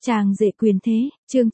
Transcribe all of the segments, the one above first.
Chàng rể quyền thế, chương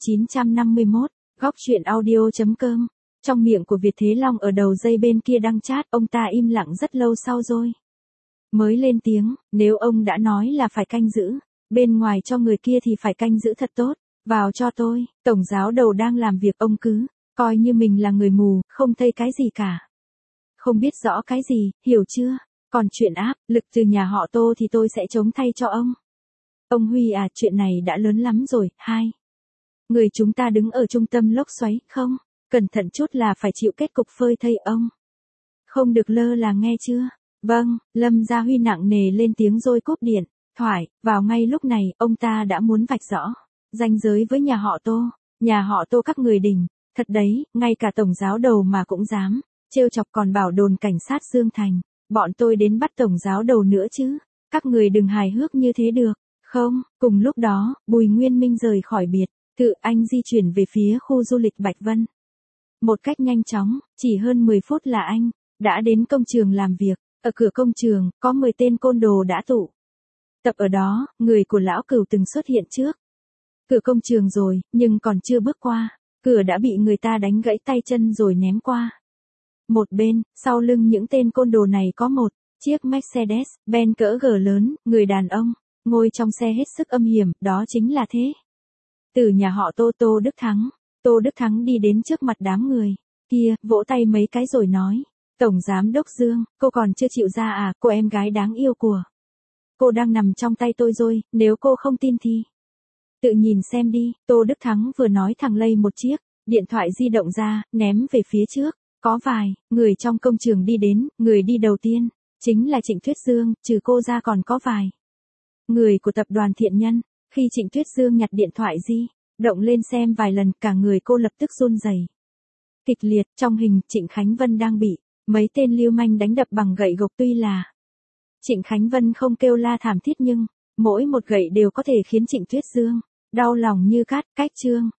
951, góc truyện audio.com. Trong miệng của Việt Thế Long ở đầu dây bên kia đang chat, ông ta im lặng rất lâu sau rồi mới lên tiếng, nếu ông đã nói là phải canh giữ bên ngoài cho người kia thì phải canh giữ thật tốt, vào cho tôi. Tổng giáo đầu đang làm việc, ông cứ coi như mình là người mù, không thấy cái gì cả, không biết rõ cái gì, hiểu chưa? Còn chuyện áp lực từ nhà họ Tô thì tôi sẽ chống thay cho ông. Ông Huy à, chuyện này đã lớn lắm rồi. Hai người chúng ta đứng ở trung tâm lốc xoáy, không cẩn thận chút là phải chịu kết cục phơi thây. Ông không được lơ là, nghe chưa? Vâng. Lâm Gia Huy nặng nề lên tiếng rồi cúp điện thoại. Vào ngay lúc này, ông ta đã muốn vạch rõ ranh giới với nhà họ Tô. Nhà họ Tô các người đỉnh thật đấy, ngay cả tổng giáo đầu mà cũng dám trêu chọc, còn bảo đồn cảnh sát Dương Thành bọn tôi đến bắt tổng giáo đầu nữa chứ. Các người đừng hài hước như thế được không? Cùng lúc đó, Bùi Nguyên Minh rời khỏi biệt thự, anh di chuyển về phía khu du lịch Bạch Vân. Một cách nhanh chóng, chỉ hơn 10 phút là anh đã đến công trường làm việc. Ở cửa công trường, có 10 tên côn đồ đã tụ tập ở đó, người của lão Cửu từng xuất hiện trước cửa công trường rồi, nhưng còn chưa bước qua cửa đã bị người ta đánh gãy tay chân rồi ném qua một bên. Sau lưng những tên côn đồ này có một chiếc Mercedes-Benz cỡ G lớn, người đàn ông ngồi trong xe hết sức âm hiểm, đó chính là Thế Tử nhà họ Tô, Tô Đức Thắng. Tô Đức Thắng đi đến trước mặt đám người kia, vỗ tay mấy cái rồi nói, Tổng Giám Đốc Dương, cô còn chưa chịu ra à? Cô em gái đáng yêu của cô đang nằm trong tay tôi rồi, nếu cô không tin thì tự nhìn xem đi. Tô Đức Thắng vừa nói thẳng lây một chiếc điện thoại di động ra, ném về phía trước. Có vài người trong công trường đi đến, người đi đầu tiên chính là Trịnh Tuyết Dương, trừ cô ra còn có vài người của tập đoàn Thiện Nhân. Khi Trịnh Tuyết Dương nhặt điện thoại di động lên xem vài lần, cả người cô lập tức run rẩy kịch liệt. Trong hình, Trịnh Khánh Vân đang bị mấy tên lưu manh đánh đập bằng gậy gộc, tuy là Trịnh Khánh Vân không kêu la thảm thiết nhưng mỗi một gậy đều có thể khiến Trịnh Tuyết Dương đau lòng như cắt. Cách chương